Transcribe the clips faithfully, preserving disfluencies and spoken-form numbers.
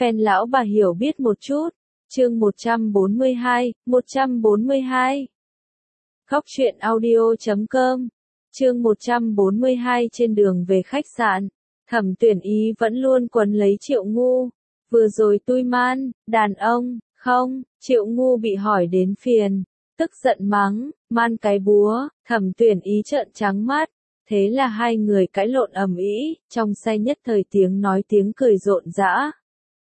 Fan lão bà hiểu biết một chút. Chương một trăm bốn mươi hai, một trăm bốn mươi hai. Góc truyện audio chấm com. Chương một trăm bốn mươi hai trên đường về khách sạn. Thẩm Tuyển Ý vẫn luôn quấn lấy Triệu Ngu. Vừa rồi tui man, đàn ông, không, Triệu Ngu bị hỏi đến phiền. Tức giận mắng, man cái búa, Thẩm Tuyển Ý trợn trắng mắt. Thế là hai người cãi lộn ầm ĩ, trong say nhất thời tiếng nói tiếng cười rộn rã.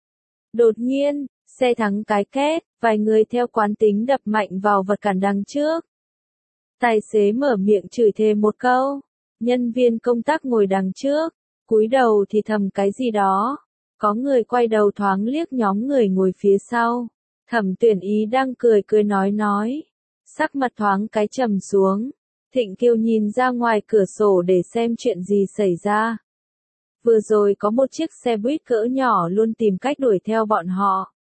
Đột nhiên, xe thắng cái két, vài người theo quán tính đập mạnh vào vật cản đằng trước. Tài xế mở miệng chửi thề một câu. Nhân viên công tác ngồi đằng trước, cúi đầu thì thầm cái gì đó. Có người quay đầu thoáng liếc nhóm người ngồi phía sau. Thẩm Tuyển Ý đang cười cười nói nói. Sắc mặt thoáng cái trầm xuống. Thịnh Kiều nhìn ra ngoài cửa sổ để xem chuyện gì xảy ra. Vừa rồi có một chiếc xe buýt cỡ nhỏ luôn tìm cách đuổi theo bọn họ.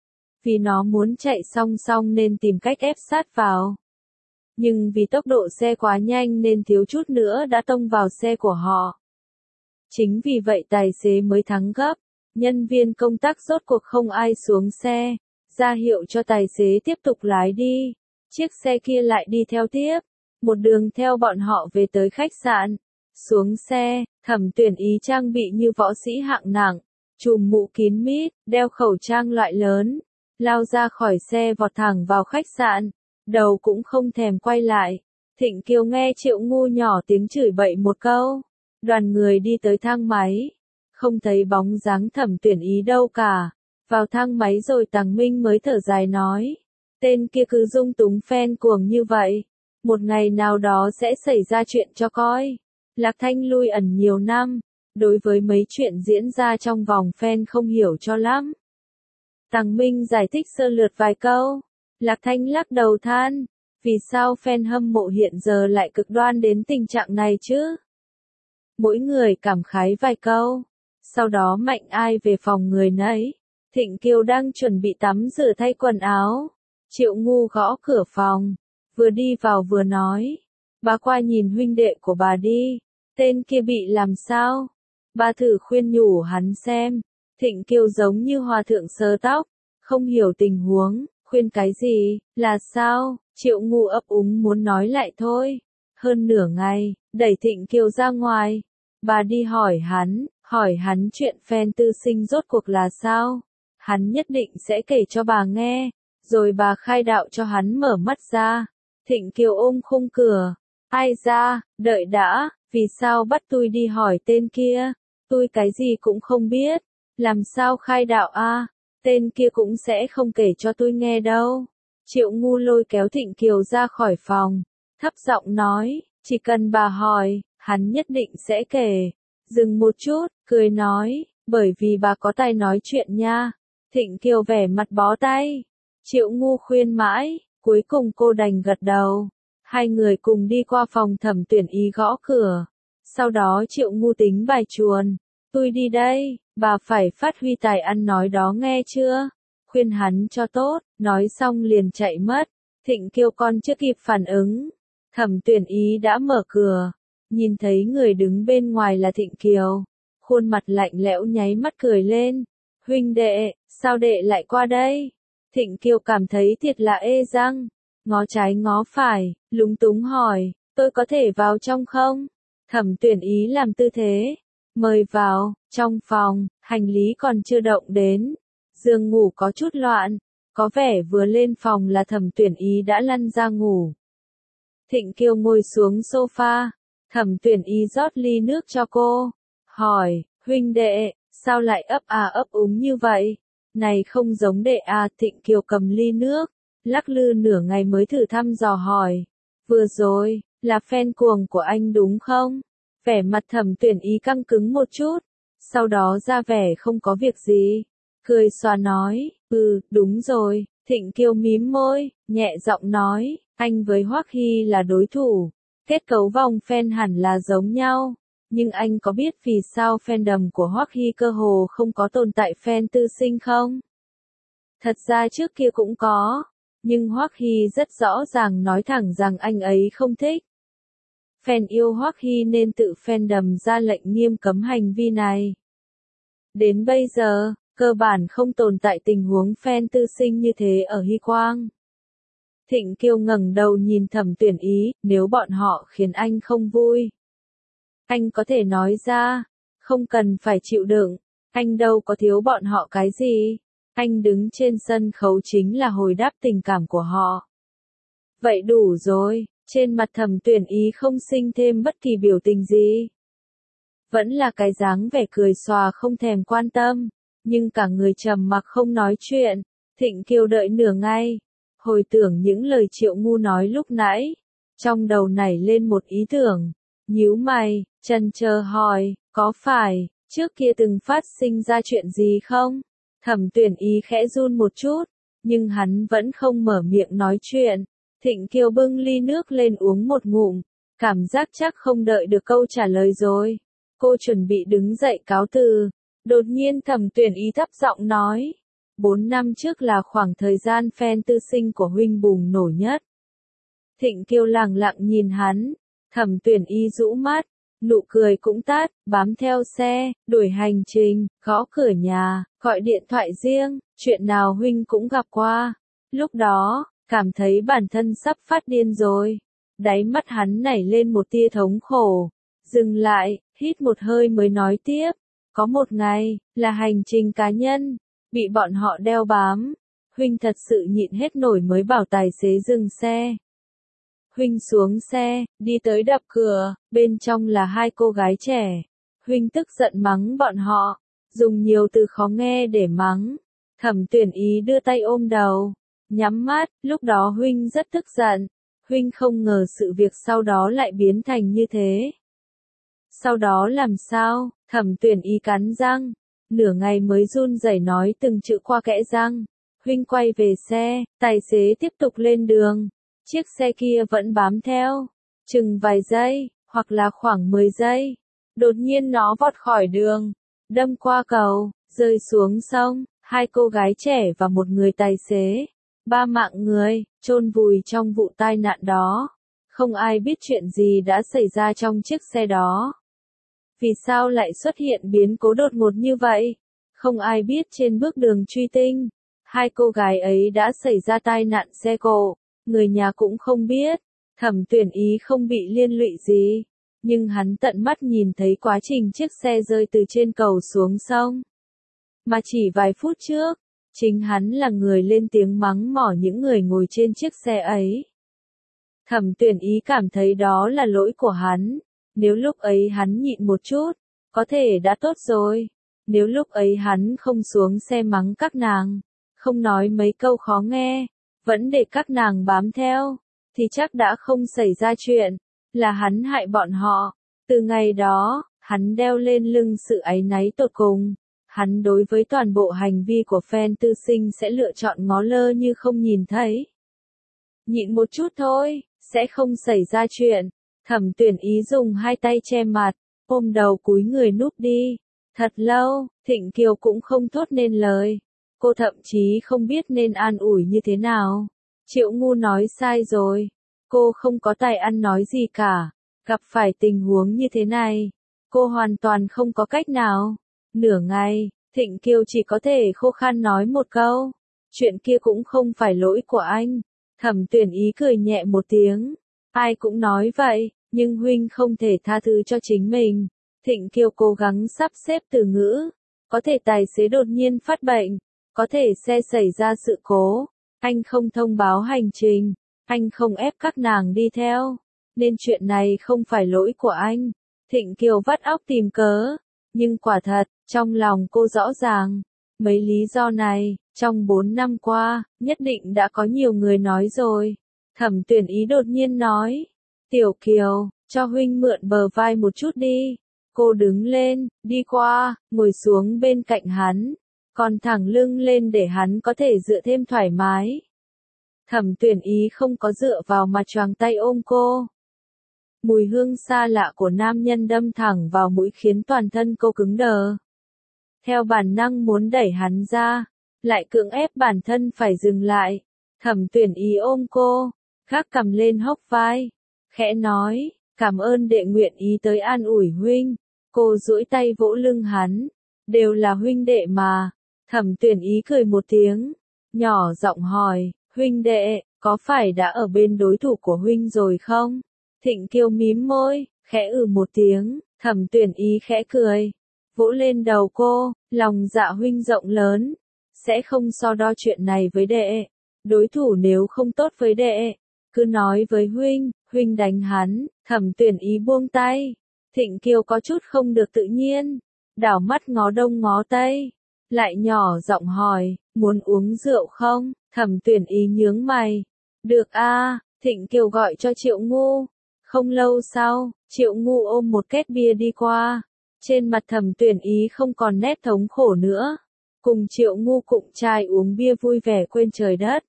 Vì nó muốn chạy song song nên tìm cách ép sát vào. Nhưng vì tốc độ xe quá nhanh nên thiếu chút nữa đã tông vào xe của họ. Chính vì vậy tài xế mới thắng gấp. Nhân viên công tác rốt cuộc không ai xuống xe, ra hiệu cho tài xế tiếp tục lái đi. Chiếc xe kia lại đi theo tiếp. Một đường theo bọn họ về tới khách sạn. Xuống xe, Thẩm Tuyển Ý trang bị như võ sĩ hạng nặng, trùm mũ kín mít, đeo khẩu trang loại lớn, lao ra khỏi xe vọt thẳng vào khách sạn, đầu cũng không thèm quay lại. Thịnh Kiều nghe Triệu Ngu nhỏ tiếng chửi bậy một câu. Đoàn người đi tới thang máy, không thấy bóng dáng Thẩm Tuyển Ý đâu cả. Vào thang máy rồi Tằng Minh mới thở dài nói, tên kia cứ dung túng fan cuồng như vậy, một ngày nào đó sẽ xảy ra chuyện cho coi. Lạc Thanh lui ẩn nhiều năm, đối với mấy chuyện diễn ra trong vòng fan không hiểu cho lắm. Tằng Minh giải thích sơ lược vài câu. Lạc Thanh lắc đầu than, vì sao fan hâm mộ hiện giờ lại cực đoan đến tình trạng này chứ? Mỗi người cảm khái vài câu, sau đó mạnh ai về phòng người nấy. Thịnh Kiều đang chuẩn bị tắm rửa thay quần áo. Triệu Ngu gõ cửa phòng, vừa đi vào vừa nói, bà qua nhìn huynh đệ của bà đi, tên kia bị làm sao? Bà thử khuyên nhủ hắn xem. Thịnh Kiều giống như hòa thượng sơ tóc, không hiểu tình huống, khuyên cái gì, là sao? Triệu Ngu ấp úng muốn nói lại thôi. Hơn nửa ngày, đẩy Thịnh Kiều ra ngoài. Bà đi hỏi hắn, hỏi hắn chuyện fan tư sinh rốt cuộc là sao? Hắn nhất định sẽ kể cho bà nghe, rồi bà khai đạo cho hắn mở mắt ra. Thịnh Kiều ôm khung cửa, ai ra, đợi đã, vì sao bắt tôi đi hỏi tên kia? Tôi cái gì cũng không biết, làm sao khai đạo a? Tên kia cũng sẽ không kể cho tôi nghe đâu. Triệu Ngu lôi kéo Thịnh Kiều ra khỏi phòng, thấp giọng nói, chỉ cần bà hỏi, hắn nhất định sẽ kể. Dừng một chút, cười nói, bởi vì bà có tài nói chuyện nha. Thịnh Kiều vẻ mặt bó tay. Triệu Ngu khuyên mãi, cuối cùng cô đành gật đầu. Hai người cùng đi qua phòng Thẩm Tuyển Ý gõ cửa. Sau đó Triệu Ngu tính bài chuồn. Tôi đi đây, bà phải phát huy tài ăn nói đó nghe chưa? Khuyên hắn cho tốt, nói xong liền chạy mất. Thịnh Kiều con chưa kịp phản ứng. Thẩm Tuyển Ý đã mở cửa. Nhìn thấy người đứng bên ngoài là Thịnh Kiều. Khuôn mặt lạnh lẽo nháy mắt cười lên. Huynh đệ, sao đệ lại qua đây? Thịnh Kiều cảm thấy thiệt là ê răng. Ngó trái ngó phải, lúng túng hỏi, tôi có thể vào trong không? Thẩm Tuyển Ý làm tư thế. Mời vào, trong phòng, hành lý còn chưa động đến. Giường ngủ có chút loạn, có vẻ vừa lên phòng là Thẩm Tuyển Ý đã lăn ra ngủ. Thịnh Kiều ngồi xuống sofa, Thẩm Tuyển Ý rót ly nước cho cô. Hỏi, huynh đệ, sao lại ấp à ấp úng như vậy? Này không giống đệ à. Thịnh Kiều cầm ly nước, lắc lư nửa ngày mới thử thăm dò hỏi. Vừa rồi, là fan cuồng của anh đúng không? Vẻ mặt Thẩm Tuyển Ý căng cứng một chút, sau đó ra vẻ không có việc gì. Cười xòa nói, ừ, đúng rồi. Thịnh Kiều mím môi, nhẹ giọng nói, anh với Hoắc Hy là đối thủ. Kết cấu vòng fan hẳn là giống nhau. Nhưng anh có biết vì sao fandom của Hoắc Hy cơ hồ không có tồn tại fan tư sinh không? Thật ra trước kia cũng có, nhưng Hoắc Hy rất rõ ràng nói thẳng rằng anh ấy không thích. Fan yêu Hoắc Hy nên tự fandom ra lệnh nghiêm cấm hành vi này. Đến bây giờ, Cơ bản không tồn tại tình huống fan tư sinh như thế ở Hy Quang. Thịnh Kiêu ngẩng đầu nhìn Thẩm Tuyển Ý, nếu bọn họ khiến anh không vui. Anh có thể nói ra, không cần phải chịu đựng, anh đâu có thiếu bọn họ cái gì. Anh đứng trên sân khấu chính là hồi đáp tình cảm của họ. Vậy đủ rồi, trên mặt Thẩm Tuyển Ý không sinh thêm bất kỳ biểu tình gì. Vẫn là cái dáng vẻ cười xòa không thèm quan tâm, nhưng cả người trầm mặc không nói chuyện. Thịnh Kiêu đợi nửa ngày, hồi tưởng những lời Triệu Ngu nói lúc nãy, trong đầu nảy lên một ý tưởng, nhíu mày, chần chờ hỏi, có phải, trước kia từng phát sinh ra chuyện gì không? Thẩm Tuyển Ý khẽ run một chút, nhưng hắn vẫn không mở miệng nói chuyện. Thịnh Kiêu bưng ly nước lên uống một ngụm, cảm giác chắc không đợi được câu trả lời rồi. Cô chuẩn bị đứng dậy cáo từ, đột nhiên Thẩm Tuyển Ý thấp giọng nói, bốn năm trước là khoảng thời gian fan tư sinh của huynh bùng nổ nhất. Thịnh Kiêu lẳng lặng nhìn hắn, Thẩm Tuyển Ý rũ mắt, nụ cười cũng tắt, bám theo xe, đuổi hành trình, gõ cửa nhà, gọi điện thoại riêng, chuyện nào huynh cũng gặp qua. Lúc đó, cảm thấy bản thân sắp phát điên rồi. Đáy mắt hắn nảy lên một tia thống khổ. Dừng lại, hít một hơi mới nói tiếp. Có một ngày, là hành trình cá nhân, bị bọn họ đeo bám. Huynh thật sự nhịn hết nổi mới bảo tài xế dừng xe. Huynh xuống xe, đi tới đập cửa, bên trong là hai cô gái trẻ. Huynh tức giận mắng bọn họ, dùng nhiều từ khó nghe để mắng. Thẩm Tuyển Ý đưa tay ôm đầu, nhắm mắt, lúc đó Huynh rất tức giận. Huynh không ngờ sự việc sau đó lại biến thành như thế. Sau đó làm sao? Thẩm Tuyển Ý cắn răng, nửa ngày mới run rẩy nói từng chữ qua kẽ răng. Huynh quay về xe, tài xế tiếp tục lên đường. Chiếc xe kia vẫn bám theo, chừng vài giây, hoặc là khoảng mười giây. Đột nhiên nó vọt khỏi đường, đâm qua cầu, rơi xuống sông. Hai cô gái trẻ và một người tài xế, ba mạng người, chôn vùi trong vụ tai nạn đó. Không ai biết chuyện gì đã xảy ra trong chiếc xe đó. Vì sao lại xuất hiện biến cố đột ngột như vậy? Không ai biết trên bước đường truy tinh, hai cô gái ấy đã xảy ra tai nạn xe cộ. Người nhà cũng không biết, Thẩm Tuyển Ý không bị liên lụy gì, nhưng hắn tận mắt nhìn thấy quá trình chiếc xe rơi từ trên cầu xuống sông. Mà chỉ vài phút trước, chính hắn là người lên tiếng mắng mỏ những người ngồi trên chiếc xe ấy. Thẩm Tuyển Ý cảm thấy đó là lỗi của hắn, nếu lúc ấy hắn nhịn một chút, có thể đã tốt rồi. Nếu lúc ấy hắn không xuống xe mắng các nàng, không nói mấy câu khó nghe, vẫn để các nàng bám theo, thì chắc đã không xảy ra chuyện, là hắn hại bọn họ. Từ ngày đó, hắn đeo lên lưng sự áy náy tột cùng. Hắn đối với toàn bộ hành vi của fan tư sinh sẽ lựa chọn ngó lơ như không nhìn thấy. Nhịn một chút thôi, sẽ không xảy ra chuyện. Thẩm Tuyển Ý dùng hai tay che mặt, ôm đầu cúi người núp đi. Thật lâu, Thịnh Kiều cũng không thốt nên lời. Cô thậm chí không biết nên an ủi như thế nào. Triệu Ngu nói sai rồi. Cô không có tài ăn nói gì cả. Gặp phải tình huống như thế này, cô hoàn toàn không có cách nào. Nửa ngày, Thịnh Kiều chỉ có thể khô khan nói một câu. Chuyện kia cũng không phải lỗi của anh. Thẩm Tuyển Ý cười nhẹ một tiếng. Ai cũng nói vậy, nhưng huynh không thể tha thứ cho chính mình. Thịnh Kiều cố gắng sắp xếp từ ngữ. Có thể tài xế đột nhiên phát bệnh. Có thể xe xảy ra sự cố. Anh không thông báo hành trình. Anh không ép các nàng đi theo. Nên chuyện này không phải lỗi của anh. Thịnh Kiều vắt óc tìm cớ. Nhưng quả thật, trong lòng cô rõ ràng. Mấy lý do này, trong bốn năm qua, nhất định đã có nhiều người nói rồi. Thẩm Tuyển Ý đột nhiên nói. Tiểu Kiều, cho huynh mượn bờ vai một chút đi. Cô đứng lên, đi qua, ngồi xuống bên cạnh hắn. Còn thẳng lưng lên để hắn có thể dựa thêm thoải mái. Thẩm Tuyển Ý không có dựa vào mà choàng tay ôm cô. Mùi hương xa lạ của nam nhân đâm thẳng vào mũi khiến toàn thân cô cứng đờ. Theo bản năng muốn đẩy hắn ra, lại cưỡng ép bản thân phải dừng lại. Thẩm Tuyển Ý ôm cô, gác cằm lên hốc vai, khẽ nói, cảm ơn đệ nguyện ý tới an ủi huynh. Cô duỗi tay vỗ lưng hắn, đều là huynh đệ mà. Thẩm Tuyển Ý cười một tiếng, nhỏ giọng hỏi, huynh đệ, có phải đã ở bên đối thủ của huynh rồi không? Thịnh Kiều mím môi, khẽ ừ một tiếng, Thẩm Tuyển Ý khẽ cười, vỗ lên đầu cô, lòng dạ huynh rộng lớn, sẽ không so đo chuyện này với đệ. Đối thủ nếu không tốt với đệ, cứ nói với huynh, huynh đánh hắn. Thẩm Tuyển Ý buông tay. Thịnh Kiều có chút không được tự nhiên, đảo mắt ngó đông ngó tây, lại nhỏ giọng hỏi, muốn uống rượu không? Thẩm Tuyển Ý nhướng mày, được a. Thịnh Kiều gọi cho Triệu Ngu. Không lâu sau, Triệu Ngu ôm một két bia đi qua, trên mặt Thẩm Tuyển Ý không còn nét thống khổ nữa, cùng Triệu Ngu cụng chai uống bia vui vẻ quên trời đất.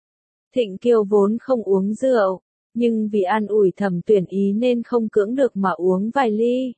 Thịnh Kiều vốn không uống rượu, nhưng vì an ủi Thẩm Tuyển Ý nên không cưỡng được mà uống vài ly.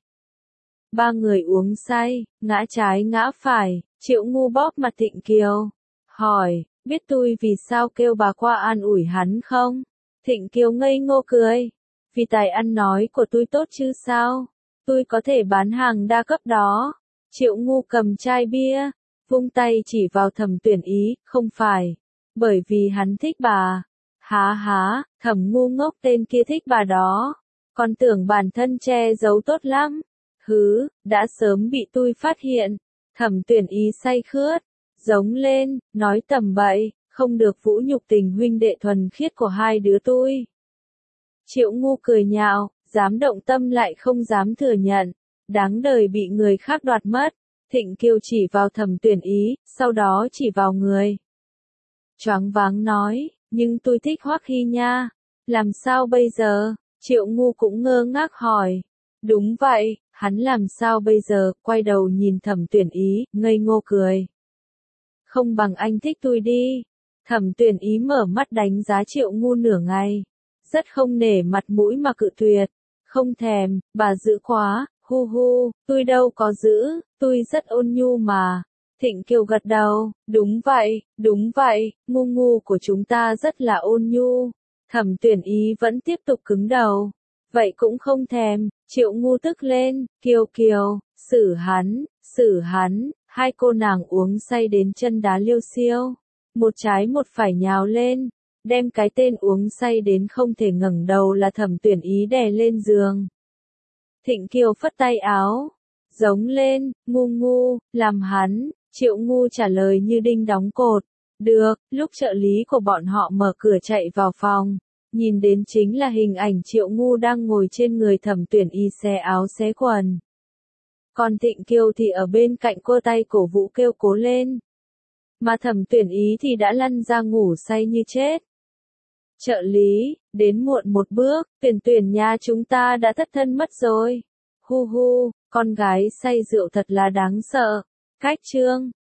Ba người uống say, ngã trái ngã phải, Triệu Ngu bóp mặt Thịnh Kiều, hỏi, biết tôi vì sao kêu bà qua an ủi hắn không? Thịnh Kiều ngây ngô cười, vì tài ăn nói của tôi tốt chứ sao? Tôi có thể bán hàng đa cấp đó. Triệu Ngu cầm chai bia, vung tay chỉ vào Thẩm Tuyển Ý, không phải, bởi vì hắn thích bà. Há há, Thẩm ngu ngốc tên kia thích bà đó, còn tưởng bản thân che giấu tốt lắm. Hứ, đã sớm bị tôi phát hiện. Thẩm Tuyển Ý say khướt, giống lên, nói tầm bậy, không được vũ nhục tình huynh đệ thuần khiết của hai đứa tôi. Triệu Ngu cười nhạo, dám động tâm lại không dám thừa nhận, đáng đời bị người khác đoạt mất. Thịnh Kiều chỉ vào Thẩm Tuyển Ý, sau đó chỉ vào người. Choáng váng nói, nhưng tôi thích Hoắc Hy nha, làm sao bây giờ? Triệu Ngu cũng ngơ ngác hỏi. Đúng vậy, hắn làm sao bây giờ? Quay đầu nhìn Thẩm Tuyển Ý, ngây ngô cười. Không bằng anh thích tôi đi. Thẩm Tuyển Ý mở mắt đánh giá Triệu Ngu nửa ngày, rất không nể mặt mũi mà cự tuyệt. Không thèm, bà giữ quá, hu hu, tôi đâu có giữ, tôi rất ôn nhu mà. Thịnh Kiều gật đầu, đúng vậy, đúng vậy, ngu ngu của chúng ta rất là ôn nhu. Thẩm Tuyển Ý vẫn tiếp tục cứng đầu, vậy cũng không thèm. Triệu Ngu tức lên, Kiều Kiều, xử hắn, xử hắn. Hai cô nàng uống say đến chân đá liêu xiêu, một trái một phải nhào lên, đem cái tên uống say đến không thể ngẩng đầu là Thẩm Tuyển Ý đè lên giường. Thịnh Kiều phất tay áo, giống lên, ngu ngu, làm hắn. Triệu Ngu trả lời như đinh đóng cột, được. Lúc trợ lý của bọn họ mở cửa chạy vào phòng, nhìn đến chính là hình ảnh Triệu Ngu đang ngồi trên người Thẩm Tuyển Ý xé áo xé quần. Còn Thịnh Kiều thì ở bên cạnh cô tay cổ vũ kêu cố lên. Mà Thẩm Tuyển Ý thì đã lăn ra ngủ say như chết. Trợ lý, đến muộn một bước, Tuyển Tuyển nhà chúng ta đã thất thân mất rồi. Hu hu, con gái say rượu thật là đáng sợ. Cách chương